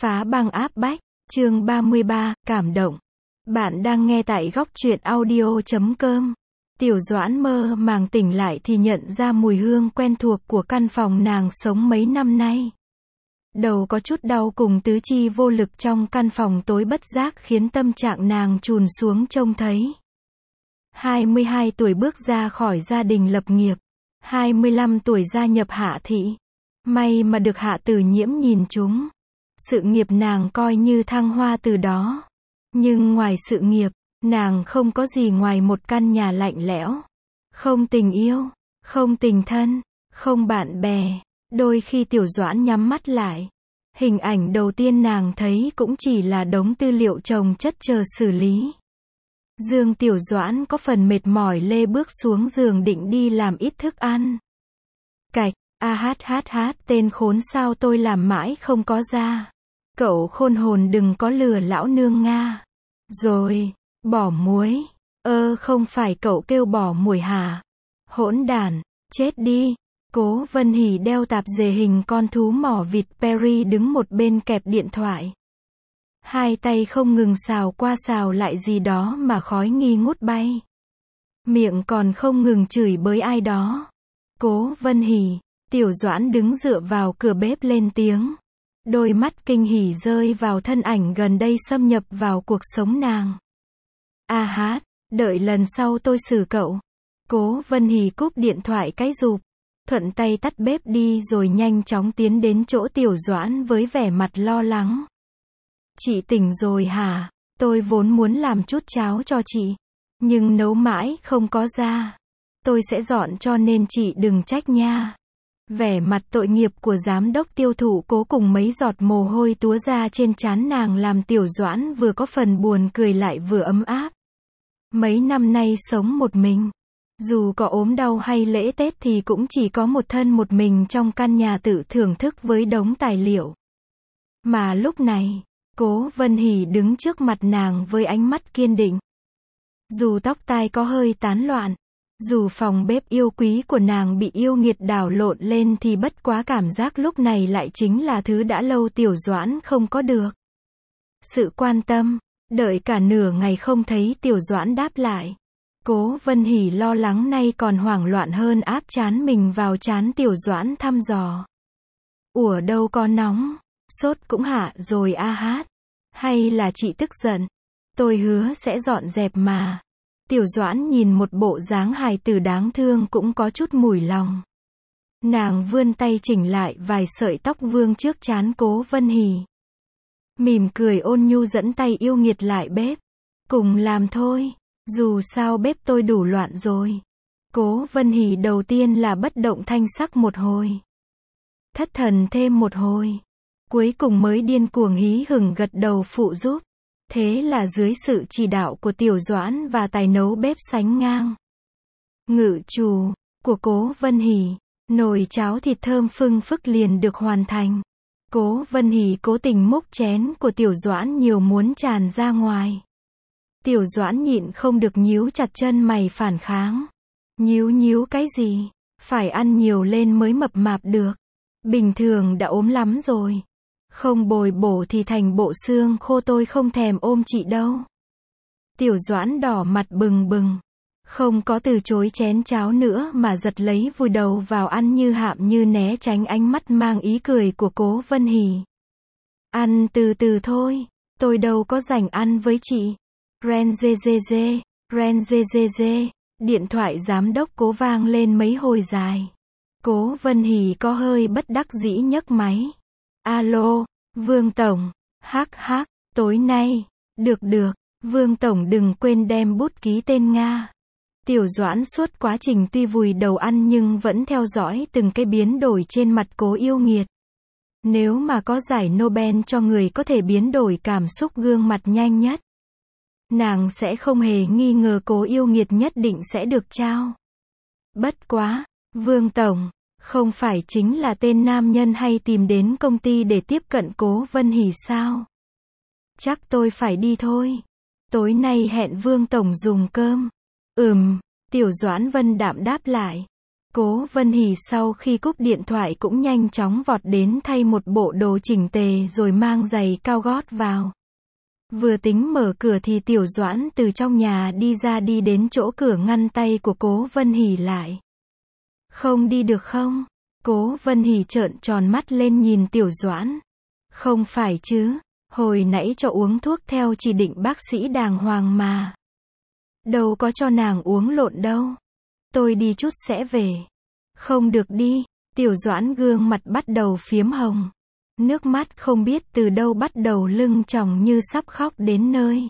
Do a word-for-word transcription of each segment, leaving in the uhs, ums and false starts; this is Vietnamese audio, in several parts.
Phá băng áp bách, chương ba mươi ba, cảm động. Bạn đang nghe tại góc truyện audio chấm com. Tiểu Doãn mơ màng tỉnh lại thì nhận ra mùi hương quen thuộc của căn phòng nàng sống mấy năm nay. Đầu có chút đau cùng tứ chi vô lực trong căn phòng tối bất giác khiến tâm trạng nàng trùn xuống trông thấy. hai mươi hai tuổi bước ra khỏi gia đình lập nghiệp. hai mươi lăm tuổi gia nhập Hạ thị. May mà được Hạ Tử Nhiễm nhìn trúng. Sự nghiệp nàng coi như thăng hoa từ đó. Nhưng ngoài sự nghiệp, nàng không có gì ngoài một căn nhà lạnh lẽo. Không tình yêu, không tình thân, không bạn bè. Đôi khi Tiểu Doãn nhắm mắt lại, hình ảnh đầu tiên nàng thấy cũng chỉ là đống tư liệu chồng chất chờ xử lý. Dương Tiểu Doãn có phần mệt mỏi lê bước xuống giường định đi làm ít thức ăn. Cạch, a hát hát hát, tên khốn sao tôi làm mãi không có ra. Cậu khôn hồn đừng có lừa lão nương Nga. Rồi, bỏ muối. Ơ không phải cậu kêu bỏ muối hả? Hỗn đản, chết đi. Cố Vân Hỉ đeo tạp dề hình con thú mỏ vịt Perry đứng một bên kẹp điện thoại. Hai tay không ngừng xào qua xào lại gì đó mà khói nghi ngút bay. Miệng còn không ngừng chửi bới ai đó. Cố Vân Hỉ, Tiểu Doãn đứng dựa vào cửa bếp lên tiếng. Đôi mắt kinh hỉ rơi vào thân ảnh gần đây xâm nhập vào cuộc sống nàng. A hát, đợi lần sau tôi xử cậu. Cố Vân Hỉ cúp điện thoại cái rụp. Thuận tay tắt bếp đi rồi nhanh chóng tiến đến chỗ Tiểu Doãn với vẻ mặt lo lắng. Chị tỉnh rồi hả? Tôi vốn muốn làm chút cháo cho chị. Nhưng nấu mãi không có ra. Tôi sẽ dọn cho nên chị đừng trách nha. Vẻ mặt tội nghiệp của giám đốc tiêu thụ Cố cùng mấy giọt mồ hôi túa ra trên trán nàng làm Tiểu Doãn vừa có phần buồn cười lại vừa ấm áp. Mấy năm nay sống một mình. Dù có ốm đau hay lễ Tết thì cũng chỉ có một thân một mình trong căn nhà tự thưởng thức với đống tài liệu. Mà lúc này, Cố Vân Hỉ đứng trước mặt nàng với ánh mắt kiên định. Dù tóc tai có hơi tán loạn, dù phòng bếp yêu quý của nàng bị yêu nghiệt đảo lộn lên thì bất quá cảm giác lúc này lại chính là thứ đã lâu Tiểu Doãn không có được. Sự quan tâm, đợi cả nửa ngày không thấy Tiểu Doãn đáp lại. Cố Vân Hỉ lo lắng nay còn hoảng loạn hơn áp trán mình vào trán Tiểu Doãn thăm dò. Ủa đâu có nóng, sốt cũng hạ rồi a hát. Hay là chị tức giận? Tôi hứa sẽ dọn dẹp mà. Tiểu Doãn nhìn một bộ dáng hài tử đáng thương cũng có chút mùi lòng. Nàng vươn tay chỉnh lại vài sợi tóc vương trước trán Cố Vân Hỉ. Mỉm cười ôn nhu dẫn tay yêu nghiệt lại bếp. Cùng làm thôi, dù sao bếp tôi đủ loạn rồi. Cố Vân Hỉ đầu tiên là bất động thanh sắc một hồi. Thất thần thêm một hồi. Cuối cùng mới điên cuồng hí hửng gật đầu phụ giúp. Thế là dưới sự chỉ đạo của Tiểu Doãn và tài nấu bếp sánh ngang ngự trù của Cố Vân Hỉ, nồi cháo thịt thơm phưng phức liền được hoàn thành. Cố Vân Hỉ cố tình múc chén của Tiểu Doãn nhiều muốn tràn ra ngoài. Tiểu Doãn nhịn không được nhíu chặt chân mày phản kháng. Nhíu nhíu cái gì? Phải ăn nhiều lên mới mập mạp được. Bình thường đã ốm lắm rồi. Không bồi bổ thì thành bộ xương khô, tôi không thèm ôm chị đâu. Tiểu Doãn đỏ mặt bừng bừng. Không có từ chối chén cháo nữa mà giật lấy vùi đầu vào ăn như hạm như né tránh ánh mắt mang ý cười của Cố Vân Hỉ. Ăn từ từ thôi, tôi đâu có rảnh ăn với chị. Ren dê dê dê, ren dê dê dê. Điện thoại giám đốc Cố vang lên mấy hồi dài. Cố Vân Hỉ có hơi bất đắc dĩ nhấc máy. Alo, Vương Tổng, hắc hắc, tối nay, được được, Vương Tổng đừng quên đem bút ký tên Nga. Tiểu Doãn suốt quá trình tuy vùi đầu ăn nhưng vẫn theo dõi từng cái biến đổi trên mặt Cố yêu nghiệt. Nếu mà có giải Nobel cho người có thể biến đổi cảm xúc gương mặt nhanh nhất, nàng sẽ không hề nghi ngờ Cố yêu nghiệt nhất định sẽ được trao. Bất quá, Vương Tổng, không phải chính là tên nam nhân hay tìm đến công ty để tiếp cận Cố Vân Hỉ sao? Chắc tôi phải đi thôi. Tối nay hẹn Vương Tổng dùng cơm. Ừm, Tiểu Doãn Vân đạm đáp lại. Cố Vân Hỷ sau khi cúp điện thoại cũng nhanh chóng vọt đến thay một bộ đồ chỉnh tề rồi mang giày cao gót vào. Vừa tính mở cửa thì Tiểu Doãn từ trong nhà đi ra, đi đến chỗ cửa ngăn tay của Cố Vân Hỷ lại. Không đi được không? Cố Vân Hỷ trợn tròn mắt lên nhìn Tiểu Doãn. Không phải chứ, hồi nãy cho uống thuốc theo chỉ định bác sĩ đàng hoàng mà. Đâu có cho nàng uống lộn đâu. Tôi đi chút sẽ về. Không được đi. Tiểu Doãn gương mặt bắt đầu phiếm hồng. Nước mắt không biết từ đâu bắt đầu lưng tròng như sắp khóc đến nơi.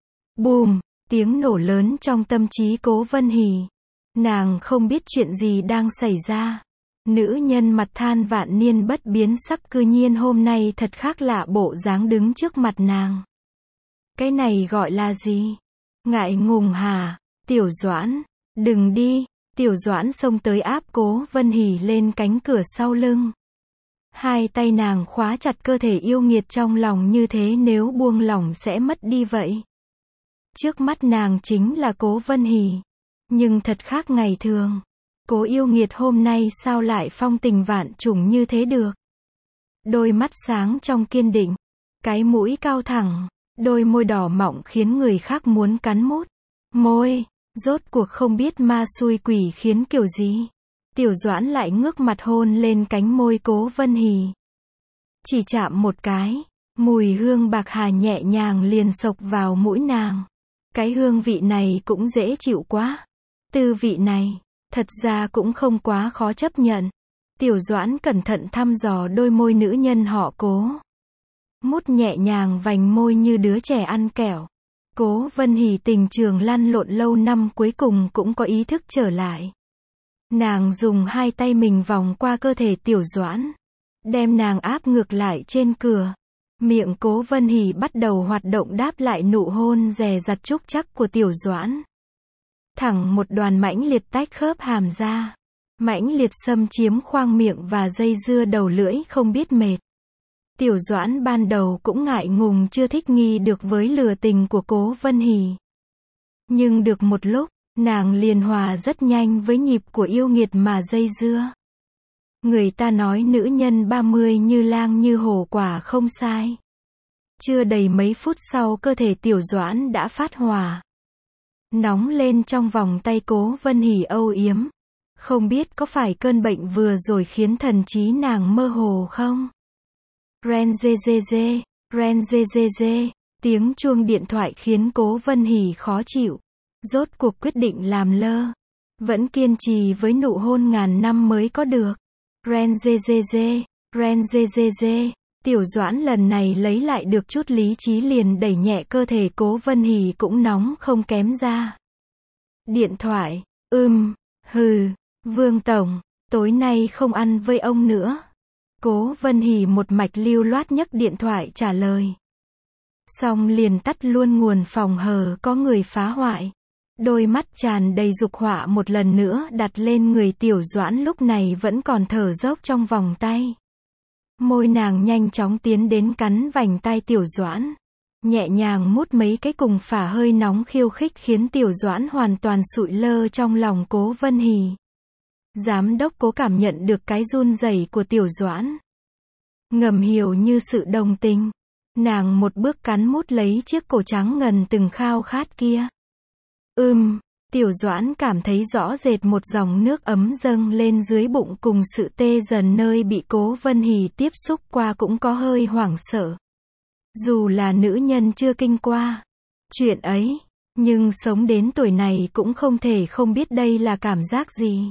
Bùm, tiếng nổ lớn trong tâm trí Cố Vân Hỷ. Nàng không biết chuyện gì đang xảy ra. Nữ nhân mặt than vạn niên bất biến sắc cư nhiên hôm nay thật khác lạ bộ dáng đứng trước mặt nàng. Cái này gọi là gì? Ngại ngùng hả? Tiểu Doãn, đừng đi. Tiểu Doãn xông tới áp Cố Vân Hỷ lên cánh cửa sau lưng. Hai tay nàng khóa chặt cơ thể yêu nghiệt trong lòng như thế, nếu buông lỏng sẽ mất đi vậy. Trước mắt nàng chính là Cố Vân Hỷ. Nhưng thật khác ngày thường. Cố yêu nghiệt hôm nay sao lại phong tình vạn trùng như thế được? Đôi mắt sáng trong kiên định. Cái mũi cao thẳng. Đôi môi đỏ mọng khiến người khác muốn cắn mút. Môi. Rốt cuộc không biết ma xui quỷ khiến kiểu gì. Tiểu Doãn lại ngước mặt hôn lên cánh môi Cố Vân Hỷ. Chỉ chạm một cái. Mùi hương bạc hà nhẹ nhàng liền xộc vào mũi nàng. Cái hương vị này cũng dễ chịu quá. Tư vị này, thật ra cũng không quá khó chấp nhận. Tiểu Doãn cẩn thận thăm dò đôi môi nữ nhân họ Cố. Mút nhẹ nhàng vành môi như đứa trẻ ăn kẹo. Cố Vân Hỷ tình trường lăn lộn lâu năm cuối cùng cũng có ý thức trở lại. Nàng dùng hai tay mình vòng qua cơ thể Tiểu Doãn. Đem nàng áp ngược lại trên cửa. Miệng Cố Vân Hỷ bắt đầu hoạt động đáp lại nụ hôn dè dặt trúc chắc của Tiểu Doãn. Thẳng một đoàn mãnh liệt tách khớp hàm ra. Mãnh liệt xâm chiếm khoang miệng và dây dưa đầu lưỡi không biết mệt. Tiểu Doãn ban đầu cũng ngại ngùng chưa thích nghi được với lừa tình của Cố Vân Hỷ. Nhưng được một lúc, nàng liền hòa rất nhanh với nhịp của yêu nghiệt mà dây dưa. Người ta nói nữ nhân ba mươi như lang như hổ quả không sai. Chưa đầy mấy phút sau cơ thể Tiểu Doãn đã phát hỏa. Nóng lên trong vòng tay Cố Vân Hỷ âu yếm. Không biết có phải cơn bệnh vừa rồi khiến thần trí nàng mơ hồ không? Ren dê dê dê, ren dê dê dê. Tiếng chuông điện thoại khiến Cố Vân Hỷ khó chịu. Rốt cuộc quyết định làm lơ. Vẫn kiên trì với nụ hôn ngàn năm mới có được. Ren dê dê dê, ren dê dê dê. Tiểu Doãn lần này lấy lại được chút lý trí liền đẩy nhẹ cơ thể Cố Vân Hỷ cũng nóng không kém ra. Điện thoại, ưm, hừ, Vương Tổng, tối nay không ăn với ông nữa. Cố Vân Hỷ một mạch lưu loát nhấc điện thoại trả lời. Xong liền tắt luôn nguồn phòng hờ có người phá hoại. Đôi mắt tràn đầy dục họa một lần nữa đặt lên người Tiểu Doãn lúc này vẫn còn thở dốc trong vòng tay. Môi nàng nhanh chóng tiến đến cắn vành tai Tiểu Doãn. Nhẹ nhàng mút mấy cái cùng phả hơi nóng khiêu khích khiến Tiểu Doãn hoàn toàn sụi lơ trong lòng Cố Vân Hỷ. Giám đốc Cố cảm nhận được cái run rẩy của Tiểu Doãn. Ngầm hiểu như sự đồng tình. Nàng một bước cắn mút lấy chiếc cổ trắng ngần từng khao khát kia. Ừm, Tiểu Doãn cảm thấy rõ rệt một dòng nước ấm dâng lên dưới bụng cùng sự tê dần nơi bị Cố Vân Hỷ tiếp xúc qua cũng có hơi hoảng sợ. Dù là nữ nhân chưa kinh qua chuyện ấy, nhưng sống đến tuổi này cũng không thể không biết đây là cảm giác gì.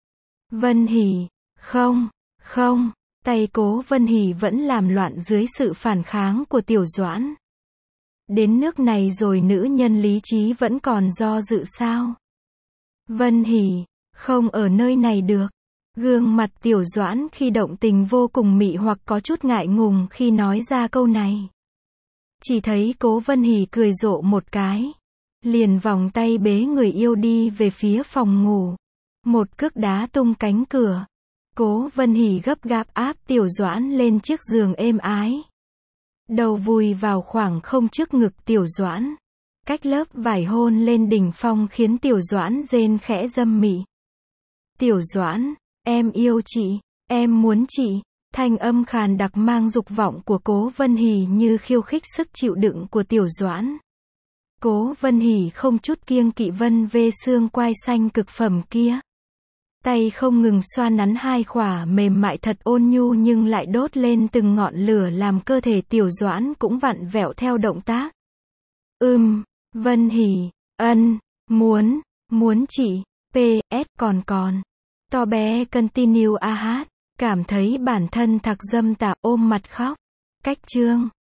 Vân Hỷ, không, không, tay Cố Vân Hỷ vẫn làm loạn dưới sự phản kháng của Tiểu Doãn. Đến nước này rồi nữ nhân lý trí vẫn còn do dự sao? Vân Hỷ, không ở nơi này được. Gương mặt Tiểu Doãn khi động tình vô cùng mị hoặc có chút ngại ngùng khi nói ra câu này. Chỉ thấy Cố Vân Hỷ cười rộ một cái. Liền vòng tay bế người yêu đi về phía phòng ngủ. Một cước đá tung cánh cửa. Cố Vân Hỷ gấp gáp áp Tiểu Doãn lên chiếc giường êm ái. Đầu vùi vào khoảng không trước ngực Tiểu Doãn. Cách lớp vải hôn lên đỉnh phong khiến Tiểu Doãn rên khẽ dâm mị. Tiểu Doãn, em yêu chị, em muốn chị. Thanh âm khàn đặc mang dục vọng của Cố Vân Hỷ như khiêu khích sức chịu đựng của Tiểu Doãn. Cố Vân Hỷ không chút kiêng kỵ vân vê xương quai xanh cực phẩm kia. Tay không ngừng xoa nắn hai khỏa mềm mại thật ôn nhu nhưng lại đốt lên từng ngọn lửa làm cơ thể Tiểu Doãn cũng vặn vẹo theo động tác. Ừm, Vân Hỷ, ân, muốn, muốn chị, pê ét còn còn. To bé continue a hát, cảm thấy bản thân thạc dâm tạ ôm mặt khóc. Cách chương